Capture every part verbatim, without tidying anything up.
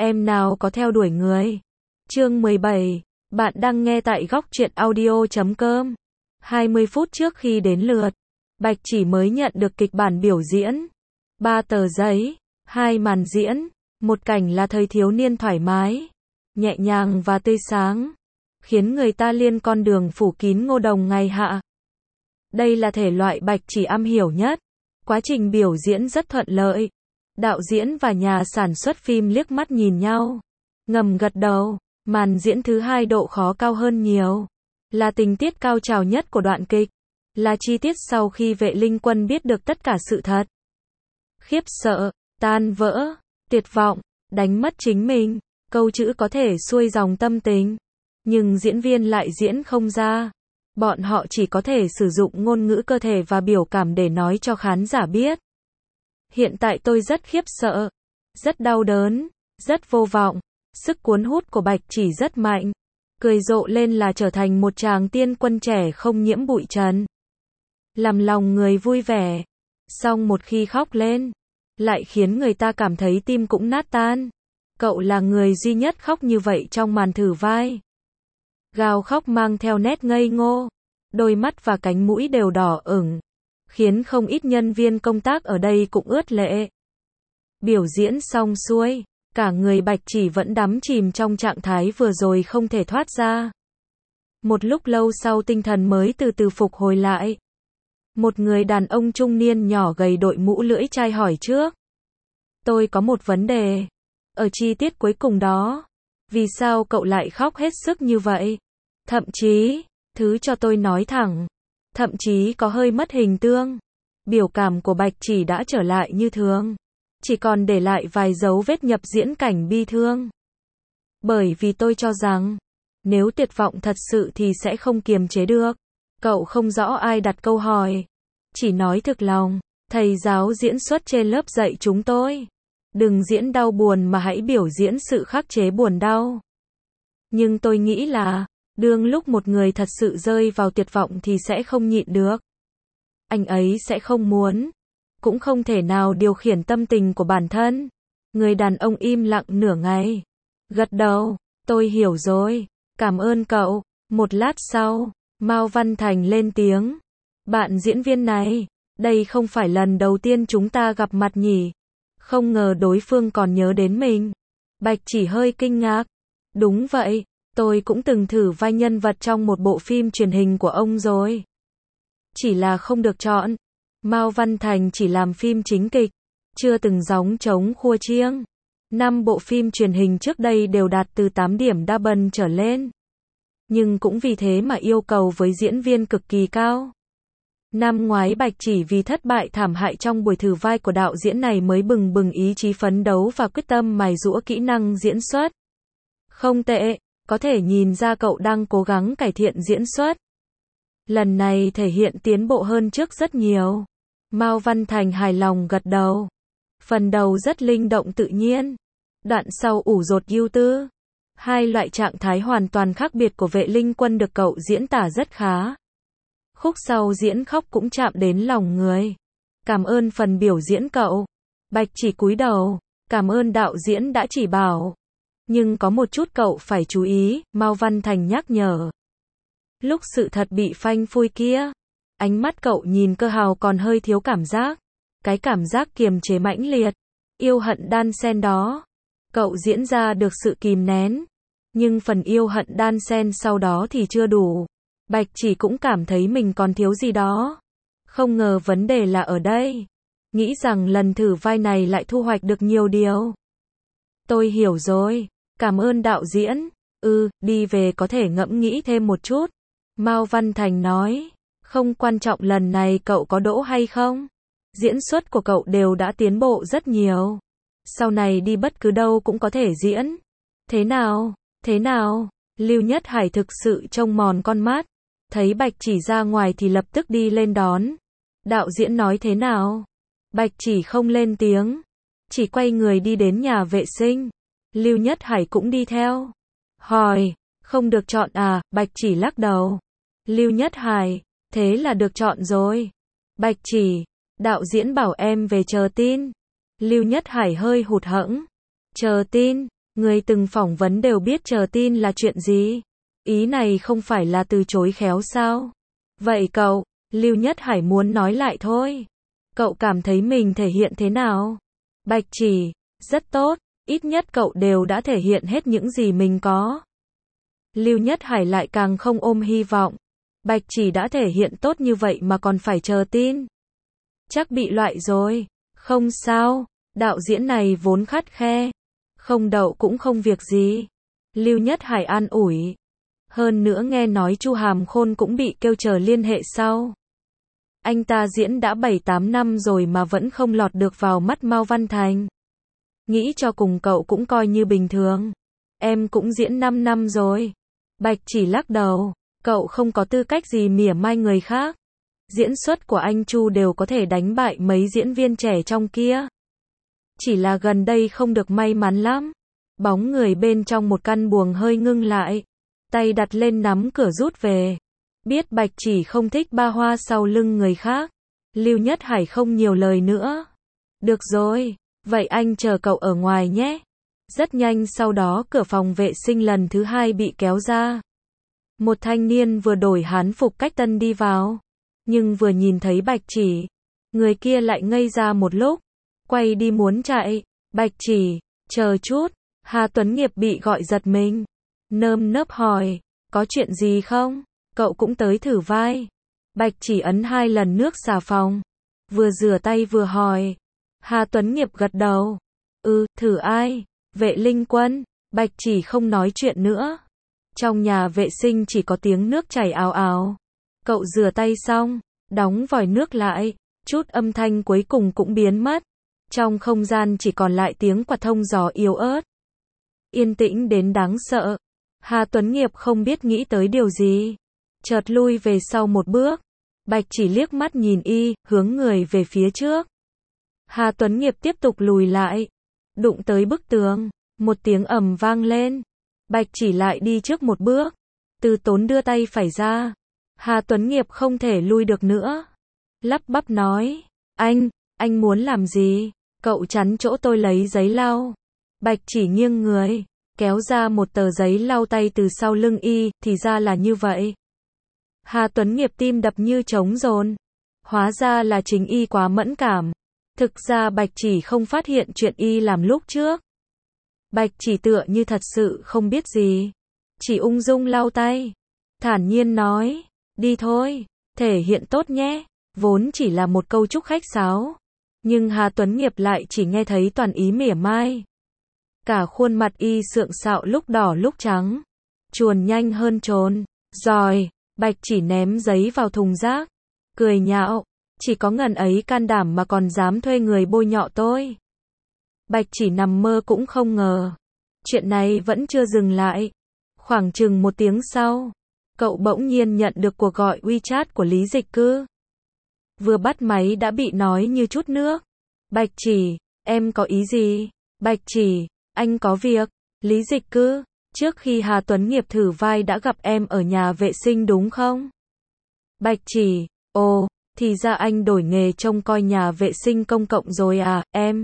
em nào có theo đuổi người. Chương mười bảy, bạn đang nghe tại góc truyện audio chấm com. hai mươi phút trước khi đến lượt, Bạch Chỉ mới nhận được kịch bản biểu diễn. Ba tờ giấy, hai màn diễn, một cảnh là thời thiếu niên thoải mái, nhẹ nhàng và tươi sáng, khiến người ta liên con đường phủ kín ngô đồng ngày hạ. Đây là thể loại Bạch Chỉ am hiểu nhất. Quá trình biểu diễn rất thuận lợi. Đạo diễn và nhà sản xuất phim liếc mắt nhìn nhau, ngầm gật đầu. Màn diễn thứ hai độ khó cao hơn nhiều. Là tình tiết cao trào nhất của đoạn kịch. Là chi tiết sau khi Vệ Linh Quân biết được tất cả sự thật. Khiếp sợ, tan vỡ, tuyệt vọng, đánh mất chính mình. Câu chữ có thể xuôi dòng tâm tình, nhưng diễn viên lại diễn không ra. Bọn họ chỉ có thể sử dụng ngôn ngữ cơ thể và biểu cảm để nói cho khán giả biết. Hiện tại tôi rất khiếp sợ, rất đau đớn, rất vô vọng. Sức cuốn hút của Bạch Chỉ rất mạnh. Cười rộ lên là trở thành một chàng tiên quân trẻ không nhiễm bụi trần, làm lòng người vui vẻ. Song một khi khóc lên, lại khiến người ta cảm thấy tim cũng nát tan. Cậu là người duy nhất khóc như vậy trong màn thử vai. Gào khóc mang theo nét ngây ngô, đôi mắt và cánh mũi đều đỏ ửng, khiến không ít nhân viên công tác ở đây cũng ướt lệ. Biểu diễn xong xuôi, cả người Bạch Chỉ vẫn đắm chìm trong trạng thái vừa rồi không thể thoát ra. Một lúc lâu sau tinh thần mới từ từ phục hồi lại. Một người đàn ông trung niên nhỏ gầy đội mũ lưỡi chai hỏi trước. Tôi có một vấn đề. Ở chi tiết cuối cùng đó, vì sao cậu lại khóc hết sức như vậy? Thậm chí, thứ cho tôi nói thẳng, thậm chí có hơi mất hình tượng. Biểu cảm của Bạch Chỉ đã trở lại như thường, chỉ còn để lại vài dấu vết nhập diễn cảnh bi thương. Bởi vì tôi cho rằng, nếu tuyệt vọng thật sự thì sẽ không kiềm chế được. Cậu không rõ ai đặt câu hỏi, chỉ nói thực lòng. Thầy giáo diễn xuất trên lớp dạy chúng tôi, đừng diễn đau buồn mà hãy biểu diễn sự khắc chế buồn đau. Nhưng tôi nghĩ là, đương lúc một người thật sự rơi vào tuyệt vọng thì sẽ không nhịn được. Anh ấy sẽ không muốn, cũng không thể nào điều khiển tâm tình của bản thân. Người đàn ông im lặng nửa ngày, gật đầu, tôi hiểu rồi, cảm ơn cậu. Một lát sau, Mao Văn Thành lên tiếng. Bạn diễn viên này, đây không phải lần đầu tiên chúng ta gặp mặt nhỉ? Không ngờ đối phương còn nhớ đến mình. Bạch Chỉ hơi kinh ngạc. Đúng vậy, tôi cũng từng thử vai nhân vật trong một bộ phim truyền hình của ông rồi. Chỉ là không được chọn. Mao Văn Thành chỉ làm phim chính kịch, chưa từng gióng trống khua chiêng. Năm bộ phim truyền hình trước đây đều đạt từ tám điểm đa bần trở lên. Nhưng cũng vì thế mà yêu cầu với diễn viên cực kỳ cao. Năm ngoái Bạch Chỉ vì thất bại thảm hại trong buổi thử vai của đạo diễn này mới bừng bừng ý chí phấn đấu và quyết tâm mài giũa kỹ năng diễn xuất. Không tệ, có thể nhìn ra cậu đang cố gắng cải thiện diễn xuất. Lần này thể hiện tiến bộ hơn trước rất nhiều. Mao Văn Thành hài lòng gật đầu. Phần đầu rất linh động tự nhiên, đoạn sau ủ dột ưu tư. Hai loại trạng thái hoàn toàn khác biệt của Vệ Linh Quân được cậu diễn tả rất khá. Khúc sau diễn khóc cũng chạm đến lòng người. Cảm ơn phần biểu diễn cậu. Bạch Chỉ cúi đầu, cảm ơn đạo diễn đã chỉ bảo. Nhưng có một chút cậu phải chú ý, Mao Văn Thành nhắc nhở. Lúc sự thật bị phanh phui kia, ánh mắt cậu nhìn Cơ Hào còn hơi thiếu cảm giác. Cái cảm giác kiềm chế mãnh liệt, yêu hận đan xen đó. Cậu diễn ra được sự kìm nén, nhưng phần yêu hận đan xen sau đó thì chưa đủ. Bạch Chỉ cũng cảm thấy mình còn thiếu gì đó. Không ngờ vấn đề là ở đây. Nghĩ rằng lần thử vai này lại thu hoạch được nhiều điều. Tôi hiểu rồi, cảm ơn đạo diễn. Ừ, đi về có thể ngẫm nghĩ thêm một chút. Mao Văn Thành nói, không quan trọng lần này cậu có đỗ hay không. Diễn xuất của cậu đều đã tiến bộ rất nhiều. Sau này đi bất cứ đâu cũng có thể diễn. Thế nào, thế nào? Lưu Nhất Hải thực sự trông mòn con mắt. Thấy Bạch Chỉ ra ngoài thì lập tức đi lên đón. Đạo diễn nói thế nào? Bạch Chỉ không lên tiếng, chỉ quay người đi đến nhà vệ sinh. Lưu Nhất Hải cũng đi theo. Hỏi, không được chọn à? Bạch Chỉ lắc đầu. Lưu Nhất Hải, thế là được chọn rồi. Bạch Chỉ, đạo diễn bảo em về chờ tin. Lưu Nhất Hải hơi hụt hẫng. Chờ tin, Người từng phỏng vấn đều biết chờ tin là chuyện gì. Ý này không phải là từ chối khéo sao? Vậy cậu, Lưu Nhất Hải muốn nói lại thôi. Cậu cảm thấy mình thể hiện thế nào? Bạch Chỉ, rất tốt, ít nhất cậu đều đã thể hiện hết những gì mình có. Lưu Nhất Hải lại càng không ôm hy vọng. Bạch Chỉ đã thể hiện tốt như vậy mà còn phải chờ tin. Chắc bị loại rồi. Không sao, đạo diễn này vốn khắt khe. Không đậu cũng không việc gì. Lưu Nhất Hải an ủi. Hơn nữa nghe nói Chu Hàm Khôn cũng bị kêu chờ liên hệ sau. Anh ta diễn đã bảy tám năm rồi mà vẫn không lọt được vào mắt Mao Văn Thành. Nghĩ cho cùng cậu cũng coi như bình thường. Em cũng diễn năm năm rồi. Bạch Chỉ lắc đầu. Cậu không có tư cách gì mỉa mai người khác. Diễn xuất của anh Chu đều có thể đánh bại mấy diễn viên trẻ trong kia. Chỉ là gần đây không được may mắn lắm. Bóng người bên trong một căn buồng hơi ngưng lại. Tay đặt lên nắm cửa rút về. Biết Bạch Chỉ không thích ba hoa sau lưng người khác. Lưu Nhất Hải không nhiều lời nữa. Được rồi, vậy anh chờ cậu ở ngoài nhé. Rất nhanh sau đó cửa phòng vệ sinh lần thứ hai bị kéo ra. Một thanh niên vừa đổi hán phục cách tân đi vào. Nhưng vừa nhìn thấy Bạch Chỉ, người kia lại ngây ra một lúc. Quay đi muốn chạy. Bạch Chỉ, chờ chút. Hà Tuấn Nghiệp bị gọi giật mình. Nơm nớp hỏi, có chuyện gì không? Cậu cũng tới thử vai. Bạch Chỉ ấn hai lần nước xà phòng. Vừa rửa tay vừa hỏi. Hà Tuấn Nghiệp gật đầu. Ừ, thử ai? Vệ Linh Quân. Bạch Chỉ không nói chuyện nữa. Trong nhà vệ sinh chỉ có tiếng nước chảy ào ào. Cậu rửa tay xong, đóng vòi nước lại. Chút âm thanh cuối cùng cũng biến mất. Trong không gian chỉ còn lại tiếng quạt thông gió yếu ớt. Yên tĩnh đến đáng sợ. Hà Tuấn Nghiệp không biết nghĩ tới điều gì. Chợt lui về sau một bước. Bạch Chỉ liếc mắt nhìn y, hướng người về phía trước. Hà Tuấn Nghiệp tiếp tục lùi lại. Đụng tới bức tường. Một tiếng ầm vang lên. Bạch Chỉ lại đi trước một bước. Từ Tốn đưa tay phải ra. Hà Tuấn Nghiệp không thể lui được nữa. Lắp bắp nói. Anh, anh muốn làm gì? Cậu chắn chỗ tôi lấy giấy lau. Bạch Chỉ nghiêng người. Kéo ra một tờ giấy lau tay từ sau lưng y, thì ra là như vậy. Hà Tuấn Nghiệp tim đập như trống dồn. Hóa ra là chính y quá mẫn cảm. Thực ra Bạch Chỉ không phát hiện chuyện y làm lúc trước. Bạch Chỉ tựa như thật sự không biết gì. Chỉ ung dung lau tay. Thản nhiên nói, đi thôi, thể hiện tốt nhé. Vốn chỉ là một câu chúc khách sáo. Nhưng Hà Tuấn Nghiệp lại chỉ nghe thấy toàn ý mỉa mai. Cả khuôn mặt y sượng sạo lúc đỏ lúc trắng. Chuồn nhanh hơn trốn. Rồi, Bạch Chỉ ném giấy vào thùng rác. Cười nhạo. Chỉ có ngần ấy can đảm mà còn dám thuê người bôi nhọ tôi. Bạch Chỉ nằm mơ cũng không ngờ. Chuyện này vẫn chưa dừng lại. Khoảng chừng một tiếng sau, cậu bỗng nhiên nhận được cuộc gọi WeChat của Lý Dịch Cư. Vừa bắt máy đã bị nói như chút nước. Bạch Chỉ, em có ý gì? Bạch Chỉ, anh có việc. Lý Dịch Cư, trước khi Hà Tuấn Nghiệp thử vai đã gặp em ở nhà vệ sinh đúng không? Bạch Chỉ, ồ, thì ra anh đổi nghề trông coi nhà vệ sinh công cộng rồi à, em.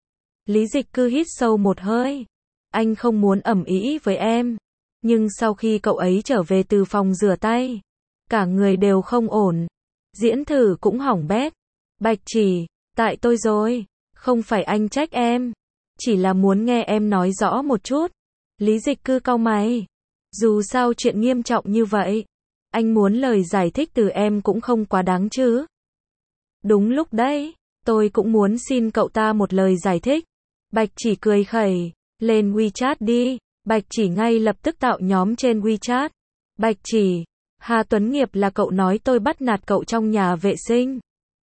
Lý Dịch Cư hít sâu một hơi. Anh không muốn ầm ĩ với em. Nhưng sau khi cậu ấy trở về từ phòng rửa tay, cả người đều không ổn. Diễn thử cũng hỏng bét. Bạch Chỉ, tại tôi rồi. Không phải anh trách em. Chỉ là muốn nghe em nói rõ một chút. Lý Dịch Cư cau mày. Dù sao chuyện nghiêm trọng như vậy, anh muốn lời giải thích từ em cũng không quá đáng chứ. Đúng lúc đấy, tôi cũng muốn xin cậu ta một lời giải thích. Bạch Chỉ cười khẩy. Lên WeChat đi. Bạch Chỉ ngay lập tức tạo nhóm trên WeChat. Bạch Chỉ, Hà Tuấn Nghiệp là cậu nói tôi bắt nạt cậu trong nhà vệ sinh.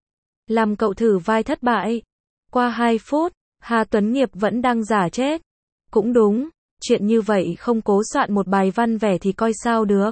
Làm cậu thử vai thất bại. Qua hai phút, Hà Tuấn Nghiệp vẫn đang giả chết. Cũng đúng, chuyện như vậy không cố soạn một bài văn vẻ thì coi sao được.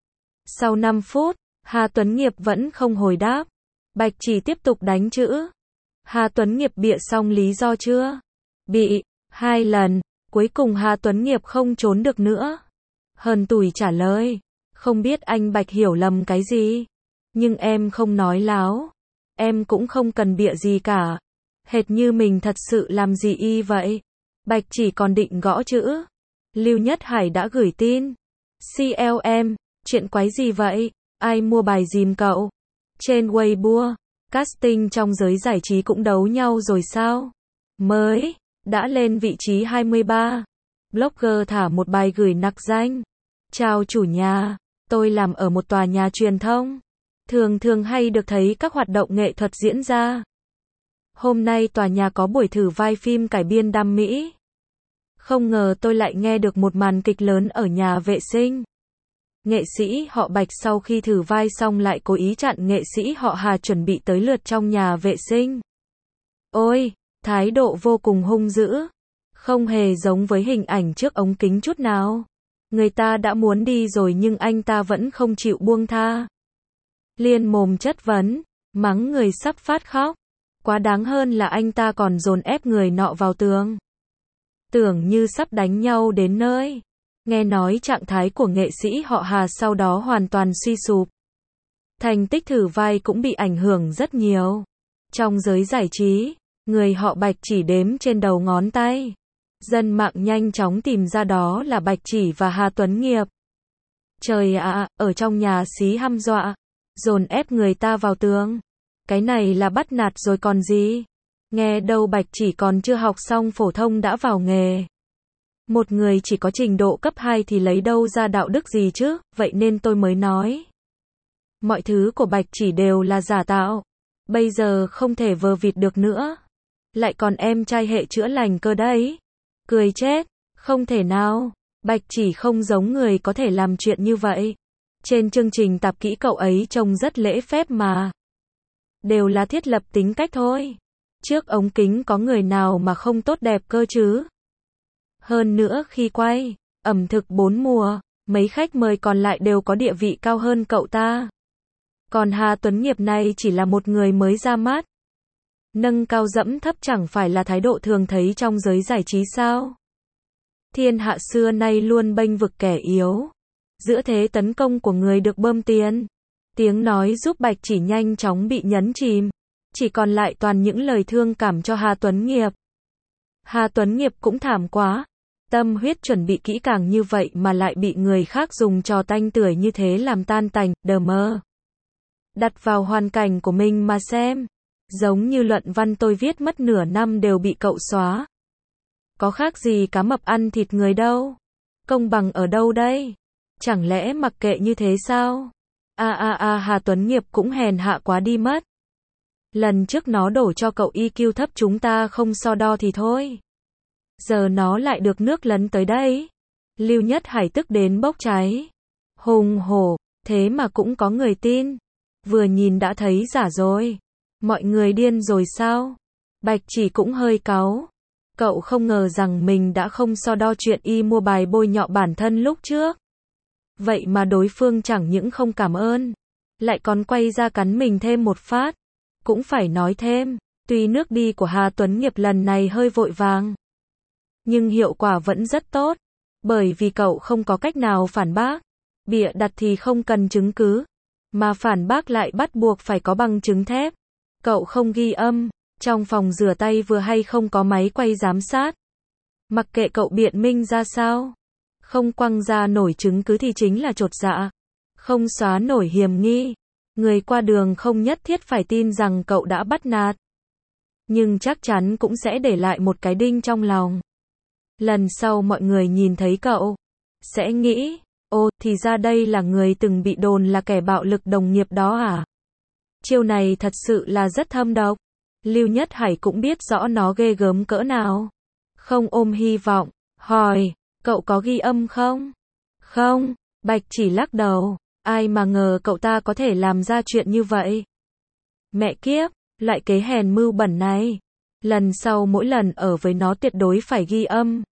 Sau năm phút, Hà Tuấn Nghiệp vẫn không hồi đáp. Bạch Chỉ tiếp tục đánh chữ. Hà Tuấn Nghiệp bịa xong lý do chưa? Bị, hai lần. Cuối cùng Hà Tuấn Nghiệp không trốn được nữa. Hờn tủi trả lời. Không biết anh Bạch hiểu lầm cái gì. Nhưng em không nói láo. Em cũng không cần bịa gì cả. Hệt như mình thật sự làm gì y vậy. Bạch chỉ còn định gõ chữ. Lưu Nhất Hải đã gửi tin. xê lờ em, chuyện quái gì vậy? Ai mua bài dìm cậu? Trên Weibo, casting trong giới giải trí cũng đấu nhau rồi sao? Mới, đã lên vị trí hai mươi ba. Blogger thả một bài gửi nặc danh. Chào chủ nhà, tôi làm ở một tòa nhà truyền thông. Thường thường hay được thấy các hoạt động nghệ thuật diễn ra. Hôm nay tòa nhà có buổi thử vai phim cải biên đam mỹ. Không ngờ tôi lại nghe được một màn kịch lớn ở nhà vệ sinh. Nghệ sĩ họ Bạch sau khi thử vai xong lại cố ý chặn nghệ sĩ họ Hà chuẩn bị tới lượt trong nhà vệ sinh. Ôi, thái độ vô cùng hung dữ. Không hề giống với hình ảnh trước ống kính chút nào. Người ta đã muốn đi rồi nhưng anh ta vẫn không chịu buông tha. Liên mồm chất vấn, mắng người sắp phát khóc. Quá đáng hơn là anh ta còn dồn ép người nọ vào tường. Tưởng như sắp đánh nhau đến nơi. Nghe nói trạng thái của nghệ sĩ họ Hà sau đó hoàn toàn suy sụp. Thành tích thử vai cũng bị ảnh hưởng rất nhiều. Trong giới giải trí, người họ Bạch chỉ đếm trên đầu ngón tay. Dân mạng nhanh chóng tìm ra đó là Bạch Chỉ và Hà Tuấn Nghiệp. Trời ạ, ở trong nhà xí hăm dọa, dồn ép người ta vào tường. Cái này là bắt nạt rồi còn gì. Nghe đâu Bạch Chỉ còn chưa học xong phổ thông đã vào nghề. Một người chỉ có trình độ cấp hai thì lấy đâu ra đạo đức gì chứ, vậy nên tôi mới nói. Mọi thứ của Bạch Chỉ đều là giả tạo. Bây giờ không thể vờ vịt được nữa. Lại còn em trai hệ chữa lành cơ đấy. Cười chết, không thể nào. Bạch Chỉ không giống người có thể làm chuyện như vậy. Trên chương trình tạp kỹ cậu ấy trông rất lễ phép mà. Đều là thiết lập tính cách thôi. Trước ống kính có người nào mà không tốt đẹp cơ chứ. Hơn nữa khi quay ẩm thực bốn mùa, mấy khách mời còn lại đều có địa vị cao hơn cậu ta. Còn Hà Tuấn Nghiệp này chỉ là một người mới ra mắt. Nâng cao dẫm thấp chẳng phải là thái độ thường thấy trong giới giải trí sao? Thiên hạ xưa nay luôn bênh vực kẻ yếu. Giữa thế tấn công của người được bơm tiền, tiếng nói giúp Bạch Chỉ nhanh chóng bị nhấn chìm. Chỉ còn lại toàn những lời thương cảm cho Hà Tuấn Nghiệp. Hà Tuấn Nghiệp cũng thảm quá. Tâm huyết chuẩn bị kỹ càng như vậy mà lại bị người khác dùng trò tanh tưởi như thế làm tan tành, đờ mơ. Đặt vào hoàn cảnh của mình mà xem. Giống như luận văn tôi viết mất nửa năm đều bị cậu xóa. Có khác gì cá mập ăn thịt người đâu. Công bằng ở đâu đây? Chẳng lẽ mặc kệ như thế sao? A a a Hà Tuấn Nghiệp cũng hèn hạ quá đi mất. Lần trước nó đổ cho cậu i kiu thấp chúng ta không so đo thì thôi. Giờ nó lại được nước lấn tới đây. Lưu Nhất Hải tức đến bốc cháy. Hùng hổ, thế mà cũng có người tin. Vừa nhìn đã thấy giả rồi. Mọi người điên rồi sao? Bạch Chỉ cũng hơi cáu. Cậu không ngờ rằng mình đã không so đo chuyện y mua bài bôi nhọ bản thân lúc trước. Vậy mà đối phương chẳng những không cảm ơn, lại còn quay ra cắn mình thêm một phát. Cũng phải nói thêm, tuy nước đi của Hà Tuấn Nghiệp lần này hơi vội vàng, nhưng hiệu quả vẫn rất tốt. Bởi vì cậu không có cách nào phản bác. Bịa đặt thì không cần chứng cứ, mà phản bác lại bắt buộc phải có bằng chứng thép. Cậu không ghi âm, trong phòng rửa tay vừa hay không có máy quay giám sát. Mặc kệ cậu biện minh ra sao, không quăng ra nổi chứng cứ thì chính là chột dạ. Không xóa nổi hiểm nghi. Người qua đường không nhất thiết phải tin rằng cậu đã bắt nạt, nhưng chắc chắn cũng sẽ để lại một cái đinh trong lòng. Lần sau mọi người nhìn thấy cậu, sẽ nghĩ, ô, thì ra đây là người từng bị đồn là kẻ bạo lực đồng nghiệp đó à? Chiêu này thật sự là rất thâm độc. Lưu Nhất Hải cũng biết rõ nó ghê gớm cỡ nào. Không ôm hy vọng, hỏi, cậu có ghi âm không? Không, Bạch Chỉ lắc đầu. Ai mà ngờ cậu ta có thể làm ra chuyện như vậy. Mẹ kiếp, loại kế hèn mưu bẩn này. Lần sau mỗi lần ở với nó tuyệt đối phải ghi âm.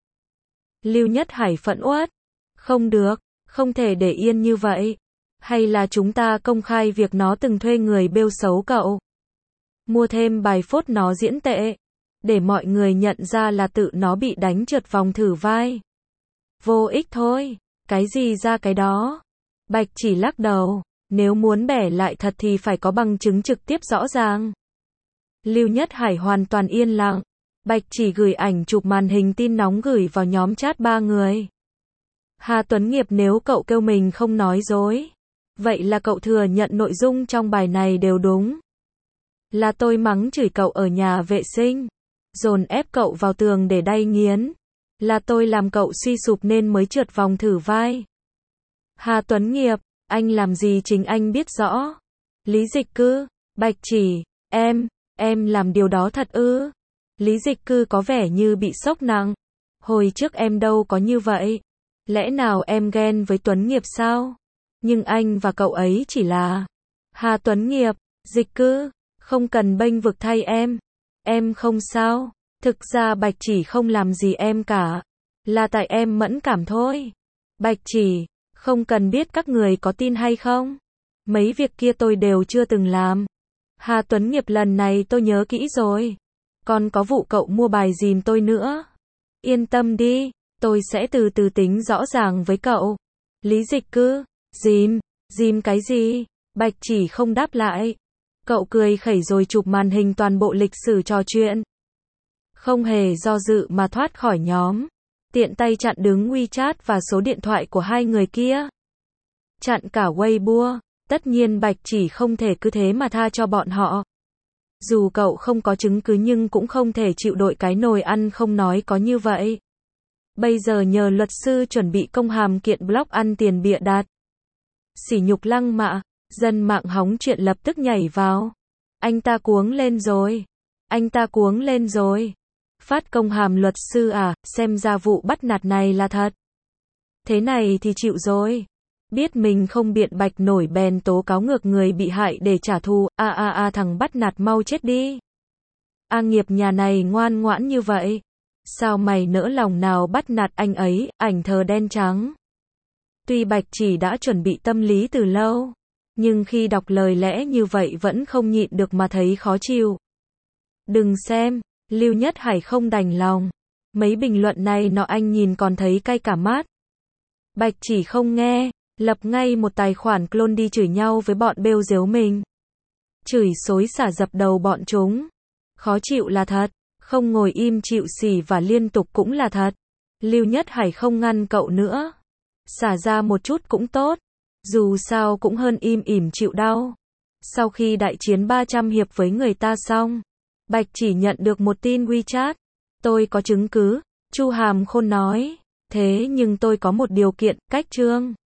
Lưu Nhất Hải phẫn uất. Không được, không thể để yên như vậy. Hay là chúng ta công khai việc nó từng thuê người bêu xấu cậu. Mua thêm bài phốt nó diễn tệ. Để mọi người nhận ra là tự nó bị đánh trượt vòng thử vai. Vô ích thôi, cái gì ra cái đó. Bạch Chỉ lắc đầu, nếu muốn bẻ lại thật thì phải có bằng chứng trực tiếp rõ ràng. Lưu Nhất Hải hoàn toàn yên lặng. Bạch Chỉ gửi ảnh chụp màn hình tin nóng gửi vào nhóm chat ba người. Hà Tuấn Nghiệp, nếu cậu kêu mình không nói dối, vậy là cậu thừa nhận nội dung trong bài này đều đúng. Là tôi mắng chửi cậu ở nhà vệ sinh, dồn ép cậu vào tường để đay nghiến. Là tôi làm cậu suy sụp nên mới trượt vòng thử vai. Hà Tuấn Nghiệp, anh làm gì chính anh biết rõ. Lý Dịch Cư, Bạch Chỉ, em, em làm điều đó thật ư? Lý Dịch Cư có vẻ như bị sốc nặng. Hồi trước em đâu có như vậy. Lẽ nào em ghen với Tuấn Nghiệp sao? Nhưng anh và cậu ấy chỉ là... Hà Tuấn Nghiệp, Dịch Cư, không cần bênh vực thay em. Em không sao. Thực ra Bạch Chỉ không làm gì em cả. Là tại em mẫn cảm thôi. Bạch Chỉ, không cần biết các người có tin hay không. Mấy việc kia tôi đều chưa từng làm. Hà Tuấn Nghiệp, lần này tôi nhớ kỹ rồi. Còn có vụ cậu mua bài dìm tôi nữa. Yên tâm đi, tôi sẽ từ từ tính rõ ràng với cậu. Lý Dịch Cư, dìm, dìm cái gì? Bạch Chỉ không đáp lại. Cậu cười khẩy rồi chụp màn hình toàn bộ lịch sử trò chuyện. Không hề do dự mà thoát khỏi nhóm. Tiện tay chặn đứng WeChat và số điện thoại của hai người kia. Chặn cả Weibo. Tất nhiên Bạch Chỉ không thể cứ thế mà tha cho bọn họ. Dù cậu không có chứng cứ nhưng cũng không thể chịu đội cái nồi ăn không nói có như vậy. Bây giờ nhờ luật sư chuẩn bị công hàm kiện blog ăn tiền bịa đặt. Sỉ nhục lăng mạ, dân mạng hóng chuyện lập tức nhảy vào. Anh ta cuống lên rồi. Anh ta cuống lên rồi. Phát công hàm luật sư à, xem ra vụ bắt nạt này là thật. Thế này thì chịu rồi. Biết mình không biện bạch nổi bèn tố cáo ngược người bị hại để trả thù. A a a thằng bắt nạt mau chết đi. A Nghiệp nhà này ngoan ngoãn như vậy. Sao mày nỡ lòng nào bắt nạt anh ấy, ảnh thờ đen trắng. Tuy Bạch Chỉ đã chuẩn bị tâm lý từ lâu, nhưng khi đọc lời lẽ như vậy vẫn không nhịn được mà thấy khó chịu. Đừng xem, Lưu Nhất Hải không đành lòng. Mấy bình luận này nọ anh nhìn còn thấy cay cả mắt. Bạch Chỉ không nghe, lập ngay một tài khoản clone đi chửi nhau với bọn bêu dếu mình. Chửi xối xả dập đầu bọn chúng. Khó chịu là thật, không ngồi im chịu xỉ và liên tục cũng là thật. Lưu Nhất Hải không ngăn cậu nữa. Xả ra một chút cũng tốt. Dù sao cũng hơn im ỉm chịu đau. Sau khi đại chiến ba trăm hiệp với người ta xong, Bạch Chỉ nhận được một tin WeChat. Tôi có chứng cứ, Chu Hàm Khôn nói. Thế nhưng tôi có một điều kiện, cách trương.